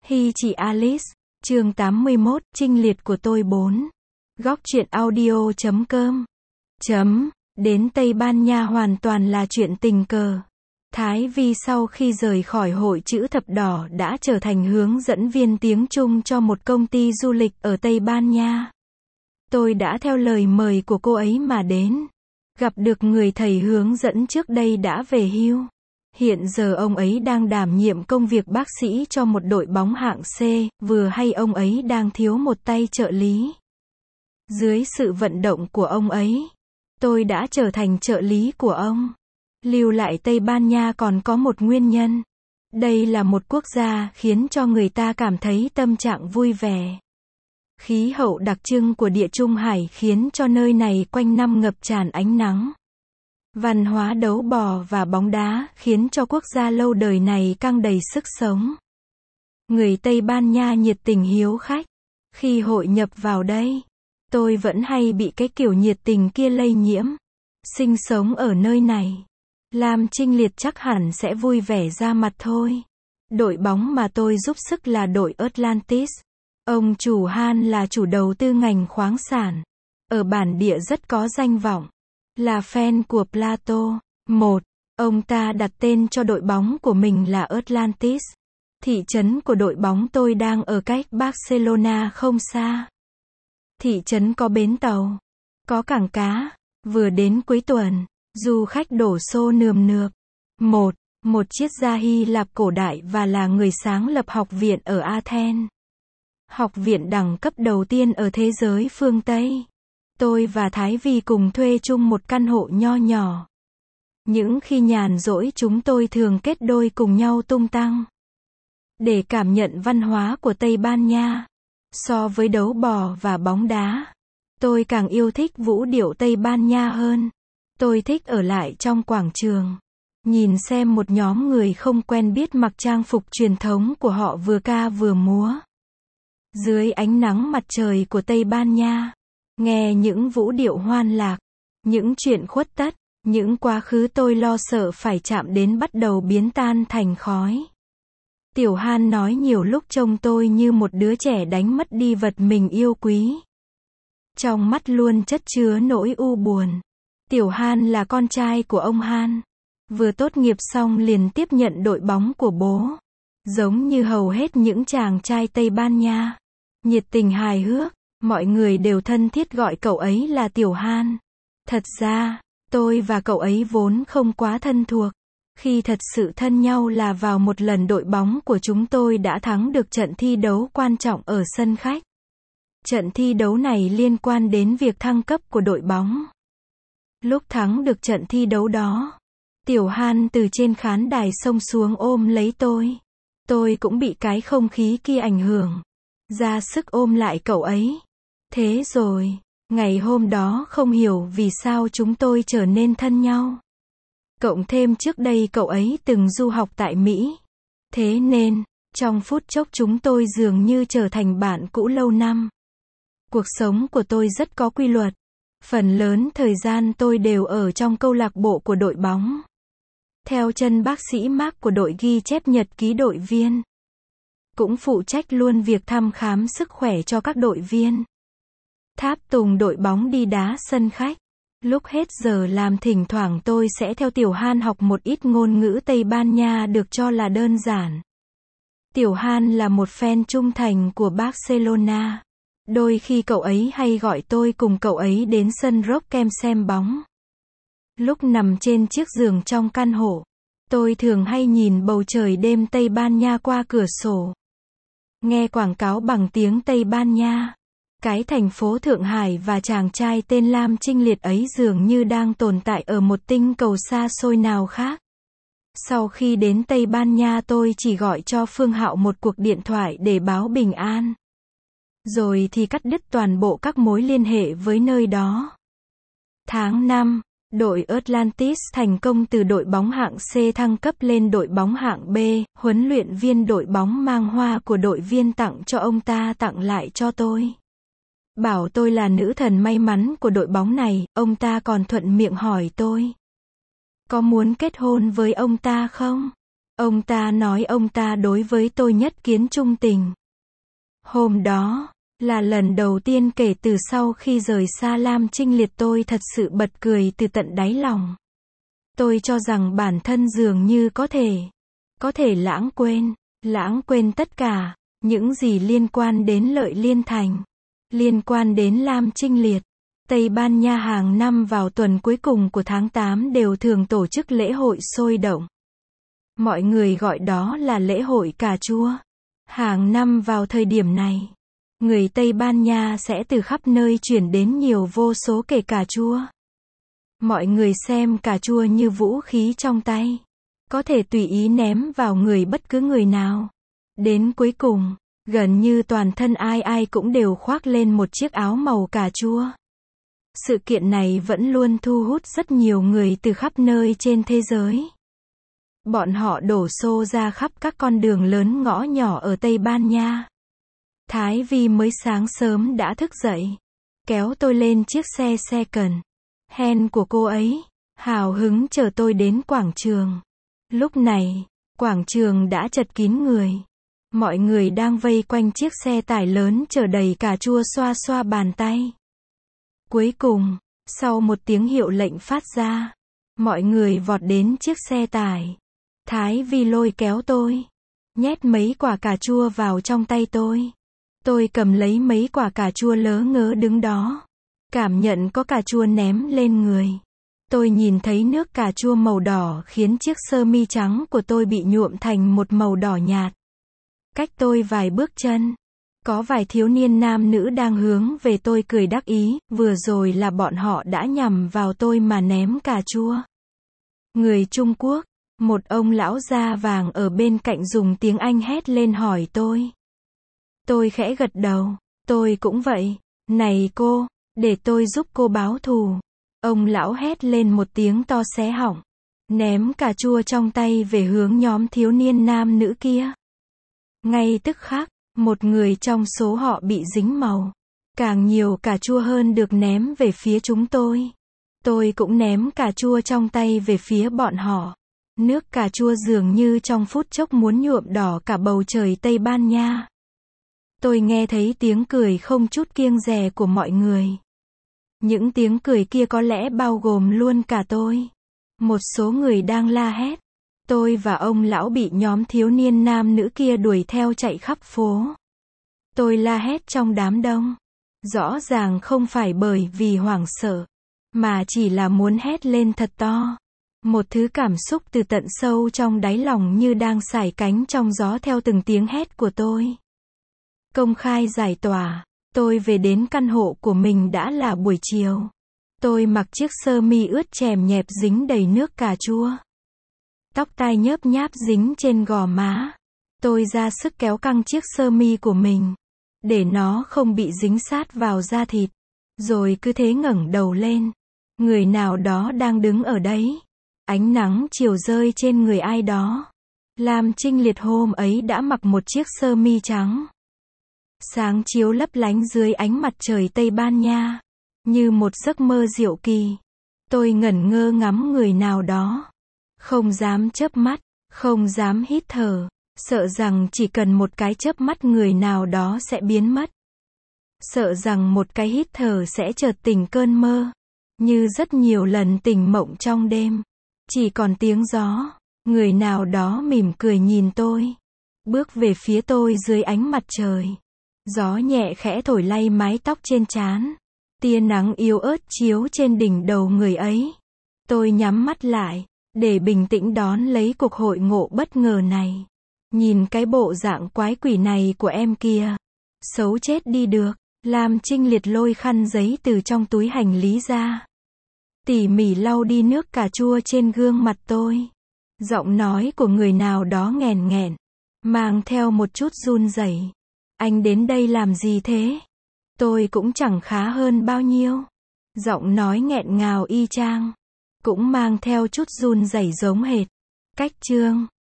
Hi chị Alice, chương 81, trinh liệt của tôi 4. Góc truyện audio.com. Đến Tây Ban Nha hoàn toàn là chuyện tình cờ. Thái Vi sau khi rời khỏi hội chữ thập đỏ đã trở thành hướng dẫn viên tiếng Trung cho một công ty du lịch ở Tây Ban Nha. Tôi đã theo lời mời của cô ấy mà đến. Gặp được người thầy hướng dẫn trước đây đã về hưu. Hiện giờ ông ấy đang đảm nhiệm công việc bác sĩ cho một đội bóng hạng C, vừa hay ông ấy đang thiếu một tay trợ lý. Dưới sự vận động của ông ấy, tôi đã trở thành trợ lý của ông. Lưu lại Tây Ban Nha còn có một nguyên nhân. Đây là một quốc gia khiến cho người ta cảm thấy tâm trạng vui vẻ. Khí hậu đặc trưng của Địa Trung Hải khiến cho nơi này quanh năm ngập tràn ánh nắng. Văn hóa đấu bò và bóng đá khiến cho quốc gia lâu đời này căng đầy sức sống. Người Tây Ban Nha nhiệt tình hiếu khách. Khi hội nhập vào đây, tôi vẫn hay bị cái kiểu nhiệt tình kia lây nhiễm. Sinh sống ở nơi này, Lam Trinh Liệt chắc hẳn sẽ vui vẻ ra mặt thôi. Đội bóng mà tôi giúp sức là đội Atlantis. Ông chủ Han là chủ đầu tư ngành khoáng sản. Ở bản địa rất có danh vọng. Là fan của Plato. Ông ta đặt tên cho đội bóng của mình là Atlantis. Thị trấn của đội bóng tôi đang ở cách Barcelona không xa. Thị trấn có bến tàu, có cảng cá. Vừa đến cuối tuần, du khách đổ xô nườm nượp. Một triết gia Hy Lạp cổ đại và là người sáng lập học viện ở Athens. Học viện đẳng cấp đầu tiên ở thế giới phương Tây. Tôi và Thái Vi cùng thuê chung một căn hộ nho nhỏ. Những khi nhàn rỗi chúng tôi thường kết đôi cùng nhau tung tăng. Để cảm nhận văn hóa của Tây Ban Nha. So với đấu bò và bóng đá, tôi càng yêu thích vũ điệu Tây Ban Nha hơn. Tôi thích ở lại trong quảng trường. Nhìn xem một nhóm người không quen biết mặc trang phục truyền thống của họ vừa ca vừa múa. Dưới ánh nắng mặt trời của Tây Ban Nha. Nghe những vũ điệu hoan lạc, những chuyện khuất tất, những quá khứ tôi lo sợ phải chạm đến bắt đầu biến tan thành khói. Tiểu Han nói nhiều lúc trông tôi như một đứa trẻ đánh mất đi vật mình yêu quý. Trong mắt luôn chất chứa nỗi u buồn. Tiểu Han là con trai của ông Han. Vừa tốt nghiệp xong liền tiếp nhận đội bóng của bố. Giống như hầu hết những chàng trai Tây Ban Nha. Nhiệt tình hài hước. Mọi người đều thân thiết gọi cậu ấy là Tiểu Han. Thật ra, tôi và cậu ấy vốn không quá thân thuộc. Khi thật sự thân nhau là vào một lần đội bóng của chúng tôi đã thắng được trận thi đấu quan trọng ở sân khách. Trận thi đấu này liên quan đến việc thăng cấp của đội bóng. Lúc thắng được trận thi đấu đó, Tiểu Han từ trên khán đài xông xuống ôm lấy tôi. Tôi cũng bị cái không khí kia ảnh hưởng. Ra sức ôm lại cậu ấy. Thế rồi, ngày hôm đó không hiểu vì sao chúng tôi trở nên thân nhau. Cộng thêm trước đây cậu ấy từng du học tại Mỹ. Thế nên, trong phút chốc chúng tôi dường như trở thành bạn cũ lâu năm. Cuộc sống của tôi rất có quy luật. Phần lớn thời gian tôi đều ở trong câu lạc bộ của đội bóng. Theo chân bác sĩ Mark của đội ghi chép nhật ký đội viên. Cũng phụ trách luôn việc thăm khám sức khỏe cho các đội viên. Tháp tùng đội bóng đi đá sân khách. Lúc hết giờ làm thỉnh thoảng tôi sẽ theo Tiểu Han học một ít ngôn ngữ Tây Ban Nha được cho là đơn giản. Tiểu Han là một fan trung thành của Barcelona. Đôi khi cậu ấy hay gọi tôi cùng cậu ấy đến sân Rock Kem xem bóng. Lúc nằm trên chiếc giường trong căn hộ, tôi thường hay nhìn bầu trời đêm Tây Ban Nha qua cửa sổ. Nghe quảng cáo bằng tiếng Tây Ban Nha. Cái thành phố Thượng Hải và chàng trai tên Lam Trinh Liệt ấy dường như đang tồn tại ở một tinh cầu xa xôi nào khác. Sau khi đến Tây Ban Nha tôi chỉ gọi cho Phương Hạo một cuộc điện thoại để báo bình an. Rồi thì cắt đứt toàn bộ các mối liên hệ với nơi đó. Tháng 5, đội Atlantis thành công từ đội bóng hạng C thăng cấp lên đội bóng hạng B. Huấn luyện viên đội bóng mang hoa của đội viên tặng cho ông ta tặng lại cho tôi. Bảo tôi là nữ thần may mắn của đội bóng này, ông ta còn thuận miệng hỏi tôi. Có muốn kết hôn với ông ta không? Ông ta nói ông ta đối với tôi nhất kiến trung tình. Hôm đó, là lần đầu tiên kể từ sau khi rời xa Lam Trinh Liệt tôi thật sự bật cười từ tận đáy lòng. Tôi cho rằng bản thân dường như có thể lãng quên tất cả, những gì liên quan đến Lợi Liên Thành, liên quan đến Lam Trinh Liệt. Tây Ban Nha hàng năm vào tuần cuối cùng của tháng 8 đều thường tổ chức lễ hội sôi động. Mọi người gọi đó là lễ hội cà chua. Hàng năm vào thời điểm này, người Tây Ban Nha sẽ từ khắp nơi chuyển đến nhiều vô số kể cà chua. Mọi người xem cà chua như vũ khí trong tay, có thể tùy ý ném vào người bất cứ người nào. Đến cuối cùng, gần như toàn thân ai cũng đều khoác lên một chiếc áo màu cà chua. Sự kiện này vẫn luôn thu hút rất nhiều người từ khắp nơi trên thế giới. Bọn họ đổ xô ra khắp các con đường lớn ngõ nhỏ ở Tây Ban Nha. Thái Vi mới sáng sớm đã thức dậy, kéo tôi lên chiếc xe second hand của cô ấy, hào hứng chở tôi đến quảng trường. Lúc này, quảng trường đã chật kín người. Mọi người đang vây quanh chiếc xe tải lớn chở đầy cà chua xoa xoa bàn tay. Cuối cùng, sau một tiếng hiệu lệnh phát ra, mọi người vọt đến chiếc xe tải. Thái Vi lôi kéo tôi, nhét mấy quả cà chua vào trong tay tôi. Tôi cầm lấy mấy quả cà chua lớ ngớ đứng đó, cảm nhận có cà chua ném lên người. Tôi nhìn thấy nước cà chua màu đỏ khiến chiếc sơ mi trắng của tôi bị nhuộm thành một màu đỏ nhạt. Cách tôi vài bước chân, có vài thiếu niên nam nữ đang hướng về tôi cười đắc ý, vừa rồi là bọn họ đã nhằm vào tôi mà ném cà chua. Người Trung Quốc, một ông lão da vàng ở bên cạnh dùng tiếng Anh hét lên hỏi tôi. Tôi khẽ gật đầu, tôi cũng vậy. Này cô, để tôi giúp cô báo thù. Ông lão hét lên một tiếng to xé họng, ném cà chua trong tay về hướng nhóm thiếu niên nam nữ kia. Ngay tức khắc, một người trong số họ bị dính màu. Càng nhiều cà chua hơn được ném về phía chúng tôi. Tôi cũng ném cà chua trong tay về phía bọn họ. Nước cà chua dường như trong phút chốc muốn nhuộm đỏ cả bầu trời Tây Ban Nha. Tôi nghe thấy tiếng cười không chút kiêng dè của mọi người. Những tiếng cười kia có lẽ bao gồm luôn cả tôi. Một số người đang la hét. Tôi và ông lão bị nhóm thiếu niên nam nữ kia đuổi theo chạy khắp phố. Tôi la hét trong đám đông. Rõ ràng không phải bởi vì hoảng sợ, mà chỉ là muốn hét lên thật to. Một thứ cảm xúc từ tận sâu trong đáy lòng như đang sải cánh trong gió theo từng tiếng hét của tôi. Công khai giải tỏa, tôi về đến căn hộ của mình đã là buổi chiều. Tôi mặc chiếc sơ mi ướt chèm nhẹp dính đầy nước cà chua. Tóc tai nhớp nháp dính trên gò má. Tôi ra sức kéo căng chiếc sơ mi của mình, để nó không bị dính sát vào da thịt. Rồi cứ thế ngẩng đầu lên. Người nào đó đang đứng ở đấy. Ánh nắng chiều rơi trên người ai đó. Lam Trinh Liệt hôm ấy đã mặc một chiếc sơ mi trắng. Sáng chiếu lấp lánh dưới ánh mặt trời Tây Ban Nha, như một giấc mơ diệu kỳ. Tôi ngẩn ngơ ngắm người nào đó. Không dám chớp mắt, không dám hít thở, sợ rằng chỉ cần một cái chớp mắt người nào đó sẽ biến mất. Sợ rằng một cái hít thở sẽ chợt tỉnh cơn mơ, như rất nhiều lần tỉnh mộng trong đêm. Chỉ còn tiếng gió, người nào đó mỉm cười nhìn tôi, bước về phía tôi dưới ánh mặt trời. Gió nhẹ khẽ thổi lay mái tóc trên trán. Tia nắng yếu ớt chiếu trên đỉnh đầu người ấy. Tôi nhắm mắt lại, để bình tĩnh đón lấy cuộc hội ngộ bất ngờ này. Nhìn cái bộ dạng quái quỷ này của em kia. Xấu chết đi được. Lam Trinh Liệt lôi khăn giấy từ trong túi hành lý ra. Tỉ mỉ lau đi nước cà chua trên gương mặt tôi. Giọng nói của người nào đó nghèn nghẹn, mang theo một chút run rẩy. Anh đến đây làm gì thế? Tôi cũng chẳng khá hơn bao nhiêu. Giọng nói nghẹn ngào y chang, cũng mang theo chút run rẩy giống hệt. Cách chương